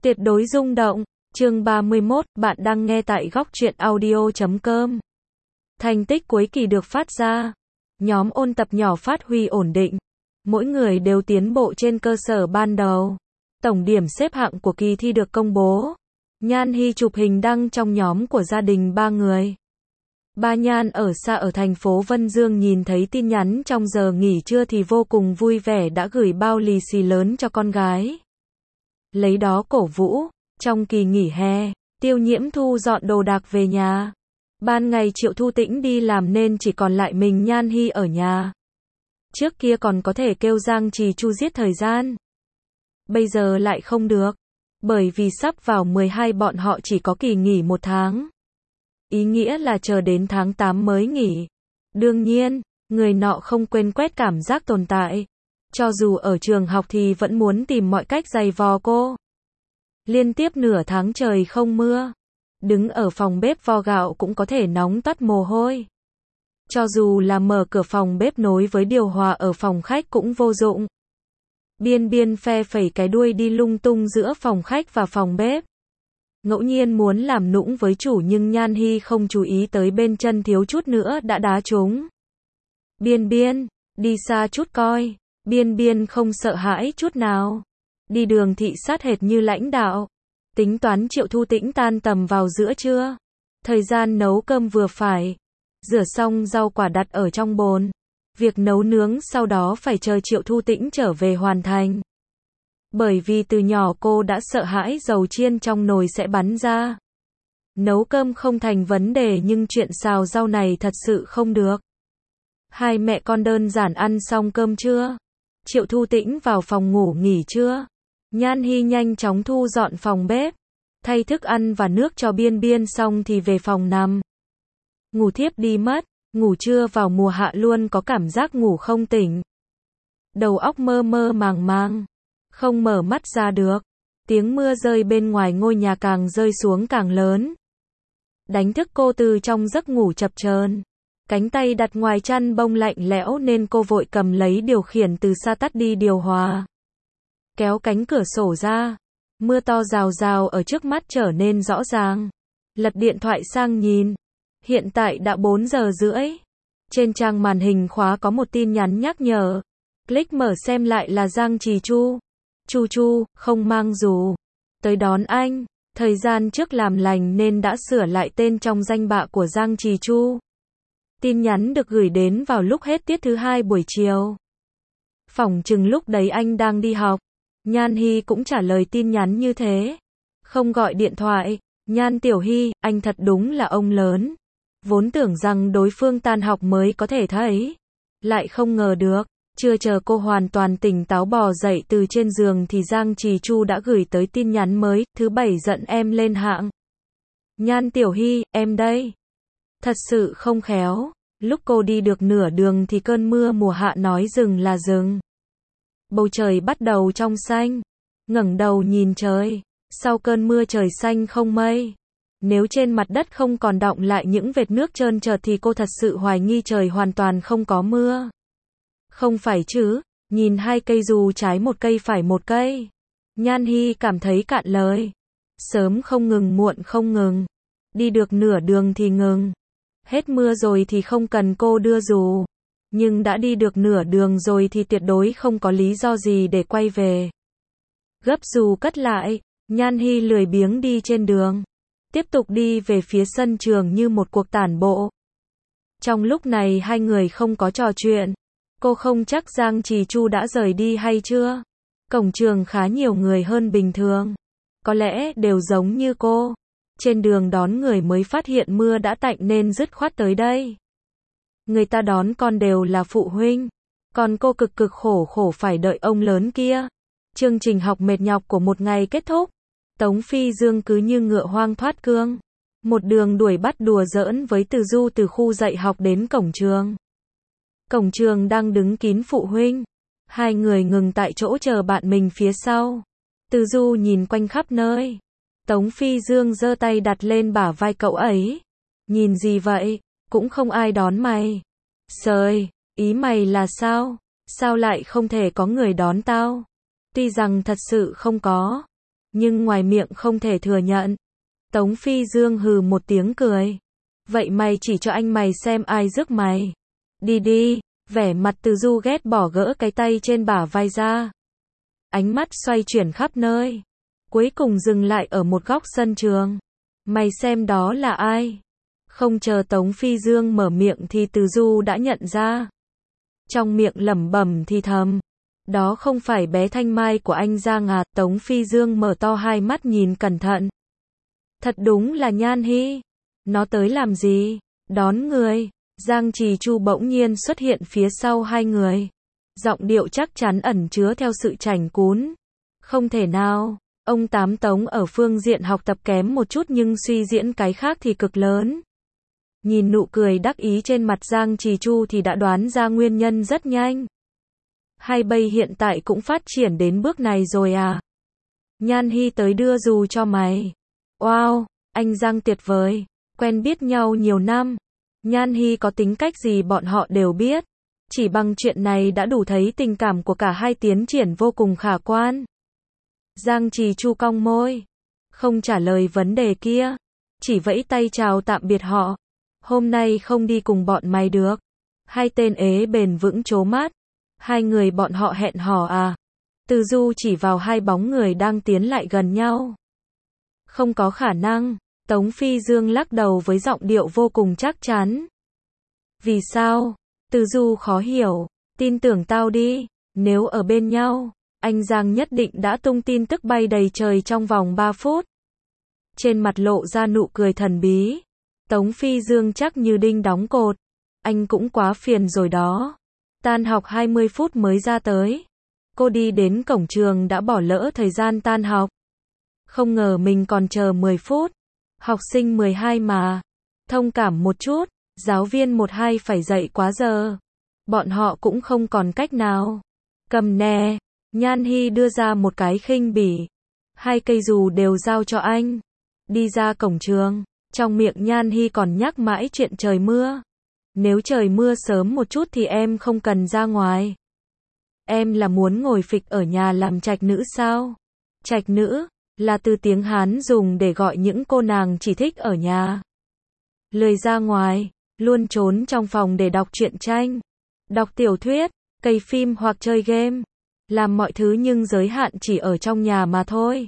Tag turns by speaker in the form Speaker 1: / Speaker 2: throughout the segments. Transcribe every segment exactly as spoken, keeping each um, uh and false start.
Speaker 1: Tuyệt đối rung động. Chương ba mươi mốt, bạn đang nghe tại góc truyện audio chấm com. Thành tích cuối kỳ được phát ra. Nhóm ôn tập nhỏ phát huy ổn định. Mỗi người đều tiến bộ trên cơ sở ban đầu. Tổng điểm xếp hạng của kỳ thi được công bố. Nhan Hy chụp hình đăng trong nhóm của gia đình ba người. Ba Nhan ở xa ở thành phố Vân Dương nhìn thấy tin nhắn trong giờ nghỉ trưa thì vô cùng vui vẻ đã gửi bao lì xì lớn cho con gái. Lấy đó cổ vũ. Trong kỳ nghỉ hè, Tiêu Nhiễm thu dọn đồ đạc về nhà. Ban ngày Triệu Thu Tĩnh đi làm nên chỉ còn lại mình Nhan Hy ở nhà. Trước kia còn có thể kêu Giang Trì Chu giết thời gian. Bây giờ lại không được. Bởi vì sắp vào mười hai bọn họ chỉ có kỳ nghỉ một tháng. Ý nghĩa là chờ đến tháng tám mới nghỉ. Đương nhiên, người nọ không quên quét cảm giác tồn tại. Cho dù ở trường học thì vẫn muốn tìm mọi cách giày vò cô. Liên tiếp nửa tháng trời không mưa. Đứng ở phòng bếp vo gạo cũng có thể nóng toát mồ hôi. Cho dù là mở cửa phòng bếp nối với điều hòa ở phòng khách cũng vô dụng. Biên Biên phe phẩy cái đuôi đi lung tung giữa phòng khách và phòng bếp. Ngẫu nhiên muốn làm nũng với chủ nhưng Nhan Hy không chú ý tới bên chân thiếu chút nữa đã đá trúng. Biên Biên, đi xa chút coi. Biên Biên không sợ hãi chút nào. Đi đường thị sát hệt như lãnh đạo. Tính toán Triệu Thu Tĩnh tan tầm vào giữa trưa. Thời gian nấu cơm vừa phải. Rửa xong rau quả đặt ở trong bồn. Việc nấu nướng sau đó phải chờ Triệu Thu Tĩnh trở về hoàn thành. Bởi vì từ nhỏ cô đã sợ hãi dầu chiên trong nồi sẽ bắn ra. Nấu cơm không thành vấn đề nhưng chuyện xào rau này thật sự không được. Hai mẹ con đơn giản ăn xong cơm trưa. Triệu Thu Tĩnh vào phòng ngủ nghỉ trưa. Nhan Hy nhanh chóng thu dọn phòng bếp. Thay thức ăn và nước cho Biên Biên xong thì về phòng nằm. Ngủ thiếp đi mất. Ngủ trưa vào mùa hạ luôn có cảm giác ngủ không tỉnh. Đầu óc mơ mơ màng màng. Không mở mắt ra được. Tiếng mưa rơi bên ngoài ngôi nhà càng rơi xuống càng lớn. Đánh thức cô từ trong giấc ngủ chập chờn. Cánh tay đặt ngoài chăn bông lạnh lẽo nên cô vội cầm lấy điều khiển từ xa tắt đi điều hòa. Kéo cánh cửa sổ ra. Mưa to rào rào ở trước mắt trở nên rõ ràng. Lật điện thoại sang nhìn. Hiện tại đã bốn giờ rưỡi. Trên trang màn hình khóa có một tin nhắn nhắc nhở. Click mở xem lại là Giang Trì Chu. Chu Chu, không mang dù. Tới đón anh. Thời gian trước làm lành nên đã sửa lại tên trong danh bạ của Giang Trì Chu. Tin nhắn được gửi đến vào lúc hết tiết thứ hai buổi chiều. Phỏng chừng lúc đấy anh đang đi học. Nhan Hy cũng trả lời tin nhắn như thế. Không gọi điện thoại. Nhan Tiểu Hy, anh thật đúng là ông lớn. Vốn tưởng rằng đối phương tan học mới có thể thấy. Lại không ngờ được. Chưa chờ cô hoàn toàn tỉnh táo bò dậy từ trên giường thì Giang Trì Chu đã gửi tới tin nhắn mới. Thứ bảy giận em lên hạng. Nhan Tiểu Hy, em đây. Thật sự không khéo. Lúc cô đi được nửa đường thì cơn mưa mùa hạ nói dừng là dừng. Bầu trời bắt đầu trong xanh. Ngẩng đầu nhìn trời. Sau cơn mưa trời xanh không mây. Nếu trên mặt đất không còn đọng lại những vệt nước trơn trượt thì cô thật sự hoài nghi trời hoàn toàn không có mưa. Không phải chứ, nhìn hai cây dù trái một cây phải một cây. Nhan Hy cảm thấy cạn lời. Sớm không ngừng muộn không ngừng. Đi được nửa đường thì ngừng. Hết mưa rồi thì không cần cô đưa dù. Nhưng đã đi được nửa đường rồi thì tuyệt đối không có lý do gì để quay về. Gấp dù cất lại, Nhan Hy lười biếng đi trên đường. Tiếp tục đi về phía sân trường như một cuộc tản bộ. Trong lúc này hai người không có trò chuyện. Cô không chắc Giang Trì Chu đã rời đi hay chưa. Cổng trường khá nhiều người hơn bình thường. Có lẽ đều giống như cô. Trên đường đón người mới phát hiện mưa đã tạnh nên dứt khoát tới đây. Người ta đón con đều là phụ huynh. Còn cô cực cực khổ khổ phải đợi ông lớn kia. Chương trình học mệt nhọc của một ngày kết thúc. Tống Phi Dương cứ như ngựa hoang thoát cương. Một đường đuổi bắt đùa giỡn với Từ Du từ khu dạy học đến cổng trường. Cổng trường đang đứng kín phụ huynh. Hai người ngừng tại chỗ chờ bạn mình phía sau. Từ Du nhìn quanh khắp nơi. Tống Phi Dương giơ tay đặt lên bả vai cậu ấy. Nhìn gì vậy? Cũng không ai đón mày. Sời, ý mày là sao? Sao lại không thể có người đón tao? Tuy rằng thật sự không có. nhưng ngoài miệng không thể thừa nhận. Tống Phi Dương hừ một tiếng cười. Vậy mày chỉ cho anh mày xem ai rước mày. Đi đi, vẻ mặt Từ Du ghét bỏ gỡ cái tay trên bả vai ra. Ánh mắt xoay chuyển khắp nơi. Cuối cùng dừng lại ở một góc sân trường. Mày xem đó là ai? Không chờ Tống Phi Dương mở miệng thì Từ Du đã nhận ra. Trong miệng lẩm bẩm thì thầm. Đó không phải bé Thanh Mai của anh Giang à? Tống Phi Dương mở to hai mắt nhìn cẩn thận. Thật đúng là Nhan Hy. Nó tới làm gì? Đón người. Giang Trì Chu bỗng nhiên xuất hiện phía sau hai người. Giọng điệu chắc chắn ẩn chứa theo sự chảnh cún. Không thể nào. Ông Tám Tống ở phương diện học tập kém một chút nhưng suy diễn cái khác thì cực lớn. Nhìn nụ cười đắc ý trên mặt Giang Trì Chu thì đã đoán ra nguyên nhân rất nhanh. Hay bây hiện tại cũng phát triển đến bước này rồi à? Nhan Hy tới đưa dù cho mày. Wow, anh Giang tuyệt vời. Quen biết nhau nhiều năm. Nhan Hy có tính cách gì bọn họ đều biết. Chỉ bằng chuyện này đã đủ thấy tình cảm của cả hai tiến triển vô cùng khả quan. Giang Trì Chu cong môi. Không trả lời vấn đề kia. Chỉ vẫy tay chào tạm biệt họ. Hôm nay không đi cùng bọn mày được. Hai tên ế bền vững trố mắt. Hai người bọn họ hẹn hò à? Từ Du chỉ vào hai bóng người đang tiến lại gần nhau. Không có khả năng. Tống Phi Dương lắc đầu với giọng điệu vô cùng chắc chắn. Vì sao? Từ Du khó hiểu. Tin tưởng tao đi. Nếu ở bên nhau, anh Giang nhất định đã tung tin tức bay đầy trời trong vòng ba phút. Trên mặt lộ ra nụ cười thần bí. Tống Phi Dương chắc như đinh đóng cột. Anh cũng quá phiền rồi đó. Tan học hai mươi phút mới ra tới. Cô đi đến cổng trường đã bỏ lỡ thời gian tan học. Không ngờ mình còn chờ mười phút. Học sinh mười hai mà. Thông cảm một chút. Giáo viên một hai phải dậy quá giờ. Bọn họ cũng không còn cách nào. Cầm nè. Nhan Hy đưa ra một cái khinh bỉ. Hai cây dù đều giao cho anh. Đi ra cổng trường. Trong miệng Nhan Hy còn nhắc mãi chuyện trời mưa. Nếu trời mưa sớm một chút thì em không cần ra ngoài. Em là muốn ngồi phịch ở nhà làm trạch nữ sao? Trạch nữ là từ tiếng Hán dùng để gọi những cô nàng chỉ thích ở nhà. Lười ra ngoài, luôn trốn trong phòng để đọc truyện tranh, đọc tiểu thuyết, cày phim hoặc chơi game. Làm mọi thứ nhưng giới hạn chỉ ở trong nhà mà thôi.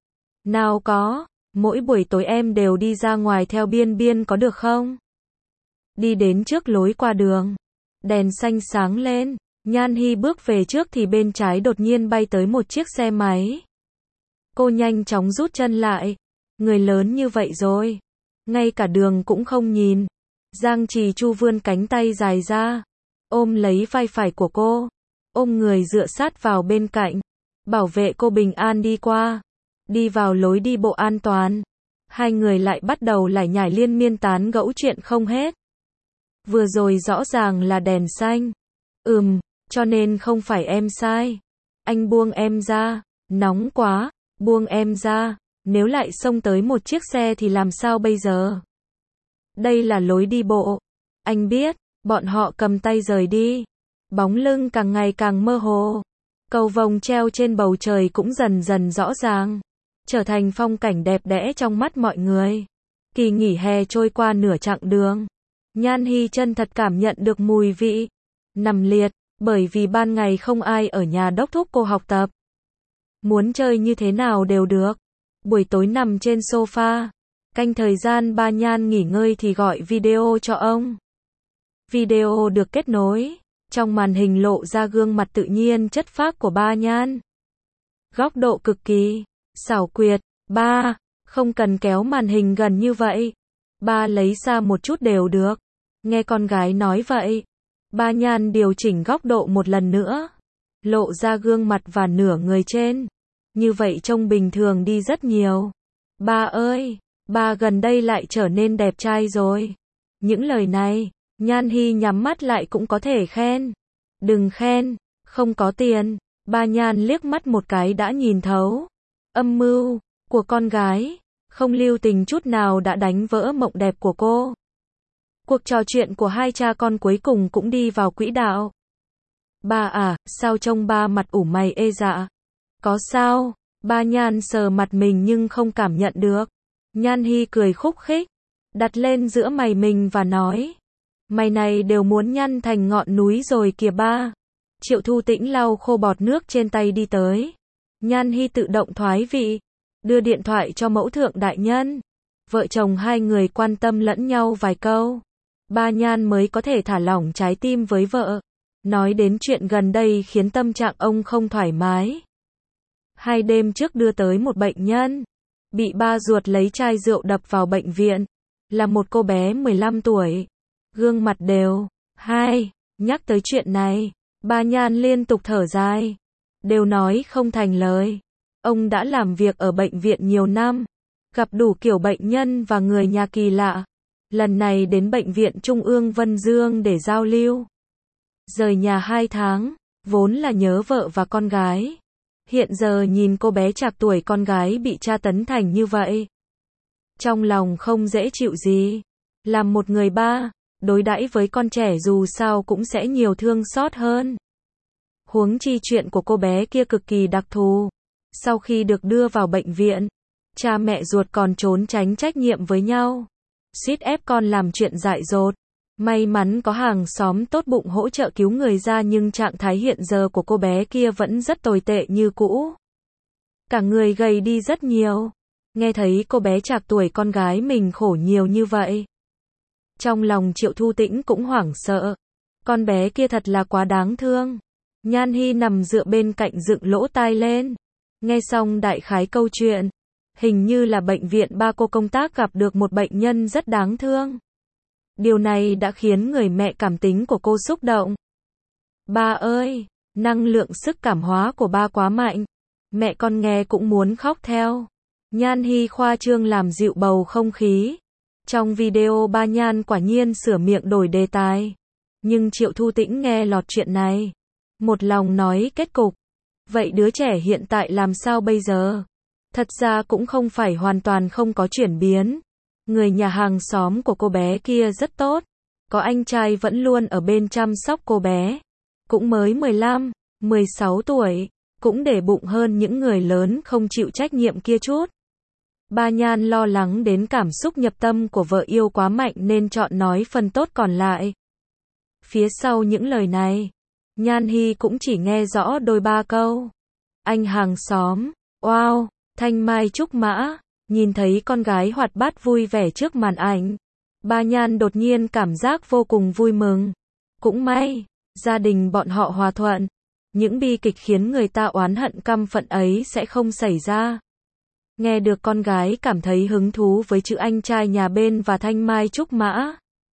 Speaker 1: Nào có, mỗi buổi tối em đều đi ra ngoài theo Biên Biên có được không? Đi đến trước lối qua đường. Đèn xanh sáng lên. Nhan Hy bước về trước thì bên trái đột nhiên bay tới một chiếc xe máy. Cô nhanh chóng rút chân lại. Người lớn như vậy rồi. Ngay cả đường cũng không nhìn. Giang Trì Chu vươn cánh tay dài ra. Ôm lấy vai phải của cô. Ôm người dựa sát vào bên cạnh. Bảo vệ cô bình an đi qua. Đi vào lối đi bộ an toàn. Hai người lại bắt đầu lải nhải liên miên tán gẫu chuyện không hết. Vừa rồi rõ ràng là đèn xanh. Ừm, cho nên không phải em sai. Anh buông em ra. Nóng quá. Buông em ra. Nếu lại xông tới một chiếc xe thì làm sao bây giờ? Đây là lối đi bộ. Anh biết. Bọn họ cầm tay rời đi. Bóng lưng càng ngày càng mơ hồ. Cầu vồng treo trên bầu trời cũng dần dần rõ ràng. Trở thành phong cảnh đẹp đẽ trong mắt mọi người. Kỳ nghỉ hè trôi qua nửa chặng đường. Nhan Hy chân thật cảm nhận được mùi vị nằm liệt, bởi vì ban ngày không ai ở nhà đốc thúc cô học tập. Muốn chơi như thế nào đều được. Buổi tối nằm trên sofa, canh thời gian ba Nhan nghỉ ngơi thì gọi video cho ông. Video được kết nối, trong màn hình lộ ra gương mặt tự nhiên chất phác của ba Nhan. Góc độ cực kỳ xảo quyệt. Ba, không cần kéo màn hình gần như vậy. Ba lấy xa một chút đều được. Nghe con gái nói vậy, ba Nhan điều chỉnh góc độ một lần nữa. Lộ ra gương mặt và nửa người trên. Như vậy trông bình thường đi rất nhiều. Ba ơi, ba gần đây lại trở nên đẹp trai rồi. Những lời này, Nhan Hy nhắm mắt lại cũng có thể khen. Đừng khen, không có tiền. Ba Nhan liếc mắt một cái đã nhìn thấu. Âm mưu của con gái, không lưu tình chút nào đã đánh vỡ mộng đẹp của cô. Cuộc trò chuyện của hai cha con cuối cùng cũng đi vào quỹ đạo. Ba à, sao trông ba mặt ủ mày ê dạ? Có sao? Ba Nhan sờ mặt mình nhưng không cảm nhận được. Nhan Hi cười khúc khích, đặt lên giữa mày mình và nói, mày này đều muốn nhăn thành ngọn núi rồi kìa ba. Triệu Thu Tĩnh lau khô bọt nước trên tay đi tới. Nhan Hi tự động thoái vị, đưa điện thoại cho mẫu thượng đại nhân. Vợ chồng hai người quan tâm lẫn nhau vài câu. Ba Nhan mới có thể thả lỏng trái tim với vợ. Nói đến chuyện gần đây khiến tâm trạng ông không thoải mái. Hai đêm trước đưa tới một bệnh nhân, bị ba ruột lấy chai rượu đập vào bệnh viện. Là một cô bé mười lăm tuổi. Gương mặt đều. Hai, nhắc tới chuyện này, Ba Nhan liên tục thở dài. Đều nói không thành lời. Ông đã làm việc ở bệnh viện nhiều năm, gặp đủ kiểu bệnh nhân và người nhà kỳ lạ. Lần này đến bệnh viện Trung ương Vân Dương để giao lưu. Rời nhà hai tháng, vốn là nhớ vợ và con gái. Hiện giờ nhìn cô bé trạc tuổi con gái bị tra tấn thành như vậy. Trong lòng không dễ chịu gì. Làm một người ba, đối đãi với con trẻ dù sao cũng sẽ nhiều thương xót hơn. Huống chi chuyện của cô bé kia cực kỳ đặc thù. Sau khi được đưa vào bệnh viện, cha mẹ ruột còn trốn tránh trách nhiệm với nhau. Suýt ép con làm chuyện dại dột. May mắn có hàng xóm tốt bụng hỗ trợ cứu người ra nhưng trạng thái hiện giờ của cô bé kia vẫn rất tồi tệ như cũ. Cả người gầy đi rất nhiều. Nghe thấy cô bé trạc tuổi con gái mình khổ nhiều như vậy. Trong lòng Triệu Thu Tĩnh cũng hoảng sợ. Con bé kia thật là quá đáng thương. Nhan Hi nằm dựa bên cạnh dựng lỗ tai lên. Nghe xong đại khái câu chuyện. Hình như là bệnh viện ba cô công tác gặp được một bệnh nhân rất đáng thương. Điều này đã khiến người mẹ cảm tính của cô xúc động. Ba ơi, năng lượng sức cảm hóa của ba quá mạnh. Mẹ con nghe cũng muốn khóc theo. Nhan Hi khoa trương làm dịu bầu không khí. Trong video Ba Nhan quả nhiên sửa miệng đổi đề tài. Nhưng Triệu Thu Tĩnh nghe lọt chuyện này. Một lòng nói kết cục. Vậy đứa trẻ hiện tại làm sao bây giờ? Thật ra cũng không phải hoàn toàn không có chuyển biến. Người nhà hàng xóm của cô bé kia rất tốt. Có anh trai vẫn luôn ở bên chăm sóc cô bé. Cũng mới mười lăm, mười sáu tuổi. Cũng để bụng hơn những người lớn không chịu trách nhiệm kia chút. Ba Nhan lo lắng đến cảm xúc nhập tâm của vợ yêu quá mạnh nên chọn nói phần tốt còn lại. Phía sau những lời này, Nhan Hi cũng chỉ nghe rõ đôi ba câu. Anh hàng xóm, wow, thanh mai trúc mã, nhìn thấy con gái hoạt bát vui vẻ trước màn ảnh. Ba Nhan đột nhiên cảm giác vô cùng vui mừng. Cũng may, gia đình bọn họ hòa thuận. Những bi kịch khiến người ta oán hận căm phận ấy sẽ không xảy ra. Nghe được con gái cảm thấy hứng thú với chữ anh trai nhà bên và thanh mai trúc mã.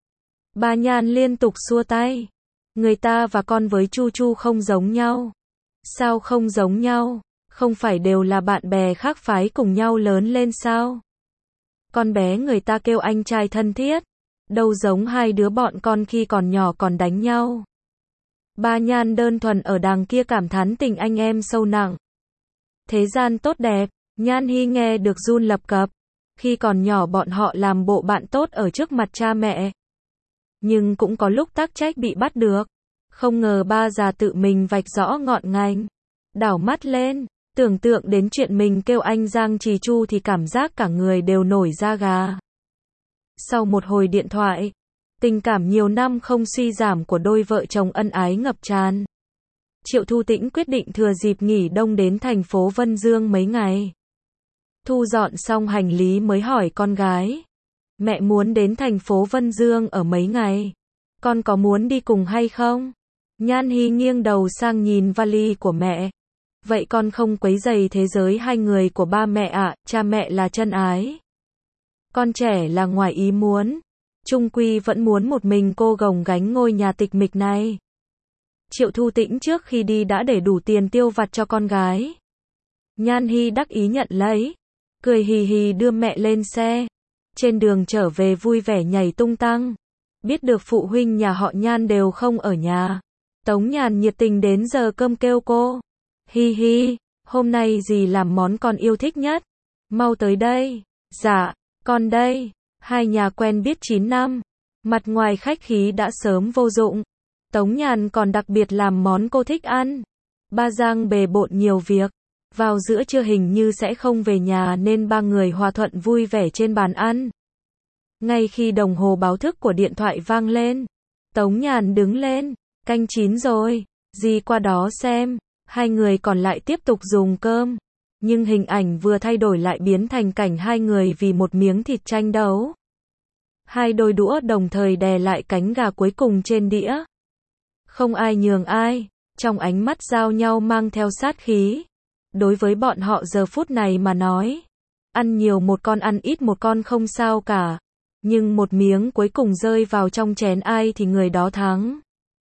Speaker 1: Ba Nhan liên tục xua tay. Người ta và con với Chu Chu không giống nhau. Sao không giống nhau? Không phải đều là bạn bè khác phái cùng nhau lớn lên sao? Con bé người ta kêu anh trai thân thiết. Đâu giống hai đứa bọn con khi còn nhỏ còn đánh nhau. Ba Nhan đơn thuần ở đằng kia cảm thán tình anh em sâu nặng. Thế gian tốt đẹp. Nhan Hi nghe được run lập cập. Khi còn nhỏ bọn họ làm bộ bạn tốt ở trước mặt cha mẹ. Nhưng cũng có lúc tắc trách bị bắt được. Không ngờ ba già tự mình vạch rõ ngọn ngành. Đảo mắt lên, tưởng tượng đến chuyện mình kêu anh Giang Trì Chu thì cảm giác cả người đều nổi da gà. Sau một hồi điện thoại, tình cảm nhiều năm không suy giảm của đôi vợ chồng ân ái ngập tràn. Triệu Thu Tĩnh quyết định thừa dịp nghỉ đông đến thành phố Vân Dương mấy ngày. Thu dọn xong hành lý mới hỏi con gái. Mẹ muốn đến thành phố Vân Dương ở mấy ngày. Con có muốn đi cùng hay không? Nhan Hi nghiêng đầu sang nhìn vali của mẹ. Vậy con không quấy rầy thế giới hai người của ba mẹ ạ, à, cha mẹ là chân ái. Con trẻ là ngoài ý muốn. Chung quy vẫn muốn một mình cô gồng gánh ngôi nhà tịch mịch này. Triệu Thu Tĩnh trước khi đi đã để đủ tiền tiêu vặt cho con gái. Nhan Hi đắc ý nhận lấy. Cười hì hì đưa mẹ lên xe. Trên đường trở về vui vẻ nhảy tung tăng. Biết được phụ huynh nhà họ Nhan đều không ở nhà. Tống Nhàn nhiệt tình đến giờ cơm kêu cô. Hi hi, hôm nay dì làm món con yêu thích nhất. Mau tới đây. Dạ, con đây. Hai nhà quen biết chín năm. Mặt ngoài khách khí đã sớm vô dụng. Tống Nhàn còn đặc biệt làm món cô thích ăn. Ba Giang bề bộn nhiều việc. Vào giữa trưa hình như sẽ không về nhà nên ba người hòa thuận vui vẻ trên bàn ăn. Ngay khi đồng hồ báo thức của điện thoại vang lên, Tống Nhàn đứng lên, canh chín rồi, dì qua đó xem. Hai người còn lại tiếp tục dùng cơm, nhưng hình ảnh vừa thay đổi lại biến thành cảnh hai người vì một miếng thịt tranh đấu. Hai đôi đũa đồng thời đè lại cánh gà cuối cùng trên đĩa. Không ai nhường ai, trong ánh mắt giao nhau mang theo sát khí. Đối với bọn họ giờ phút này mà nói, ăn nhiều một con ăn ít một con không sao cả, nhưng một miếng cuối cùng rơi vào trong chén ai thì người đó thắng.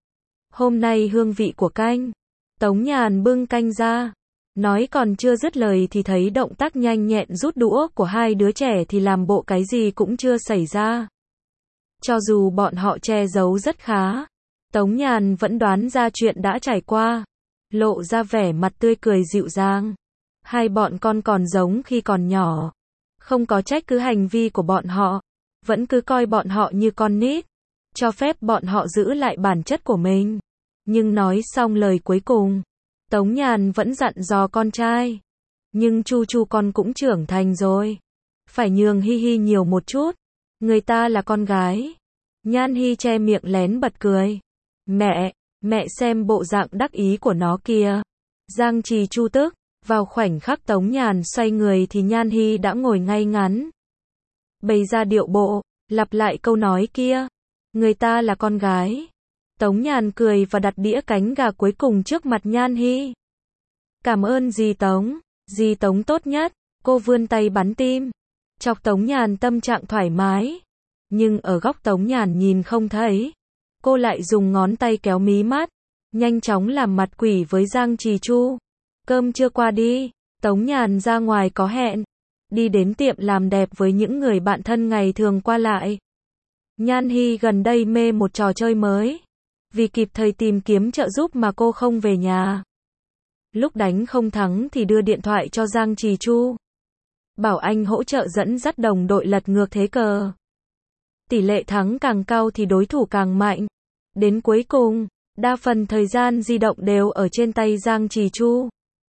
Speaker 1: Hôm nay hương vị của canh, Tống Nhàn bưng canh ra, nói còn chưa dứt lời thì thấy động tác nhanh nhẹn rút đũa của hai đứa trẻ thì làm bộ cái gì cũng chưa xảy ra. Cho dù bọn họ che giấu rất khá, Tống Nhàn vẫn đoán ra chuyện đã trải qua, lộ ra vẻ mặt tươi cười dịu dàng. Hai bọn con còn giống khi còn nhỏ, không có trách cứ hành vi của bọn họ, vẫn cứ coi bọn họ như con nít, cho phép bọn họ giữ lại bản chất của mình. Nhưng nói xong lời cuối cùng, Tống Nhàn vẫn dặn dò con trai, nhưng Chu Chu con cũng trưởng thành rồi, phải nhường Hi Hi nhiều một chút, người ta là con gái. Nhan Hi che miệng lén bật cười. Mẹ, mẹ xem bộ dạng đắc ý của nó kìa. Giang Trì Chu tức, vào khoảnh khắc Tống Nhàn xoay người thì Nhan Hi đã ngồi ngay ngắn, bày ra điệu bộ, lặp lại câu nói kia. Người ta là con gái. Tống Nhàn cười và đặt đĩa cánh gà cuối cùng trước mặt Nhan Hi. Cảm ơn dì Tống, dì Tống tốt nhất. Cô vươn tay bắn tim, chọc Tống Nhàn tâm trạng thoải mái. Nhưng ở góc Tống Nhàn nhìn không thấy, cô lại dùng ngón tay kéo mí mắt, nhanh chóng làm mặt quỷ với Giang Trì Chu. Cơm chưa qua đi, Tống Nhàn ra ngoài có hẹn, đi đến tiệm làm đẹp với những người bạn thân ngày thường qua lại. Nhan Hi gần đây mê một trò chơi mới, vì kịp thời tìm kiếm trợ giúp mà cô không về nhà. Lúc đánh không thắng thì đưa điện thoại cho Giang Trì Chu, bảo anh hỗ trợ dẫn dắt đồng đội lật ngược thế cờ. Tỷ lệ thắng càng cao thì đối thủ càng mạnh. Đến cuối cùng, đa phần thời gian di động đều ở trên tay Giang Trì Chu,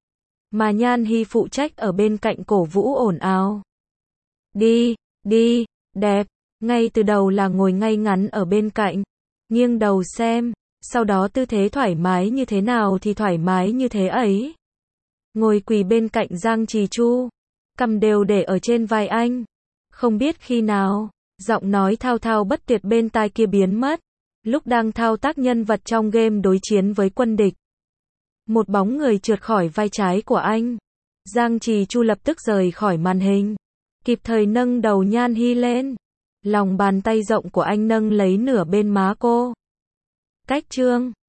Speaker 1: mà Nhan Hi phụ trách ở bên cạnh cổ vũ ồn ào. Đi, đi, đẹp. Ngay từ đầu là ngồi ngay ngắn ở bên cạnh, nghiêng đầu xem, sau đó tư thế thoải mái như thế nào thì thoải mái như thế ấy. Ngồi quỳ bên cạnh Giang Trì Chu, cằm đều để ở trên vai anh. Không biết khi nào, giọng nói thao thao bất tuyệt bên tai kia biến mất, lúc đang thao tác nhân vật trong game đối chiến với quân địch. Một bóng người trượt khỏi vai trái của anh. Giang Trì Chu lập tức rời khỏi màn hình, kịp thời nâng đầu Nhan Hi lên. Lòng bàn tay rộng của anh nâng lấy nửa bên má cô. Cách trương.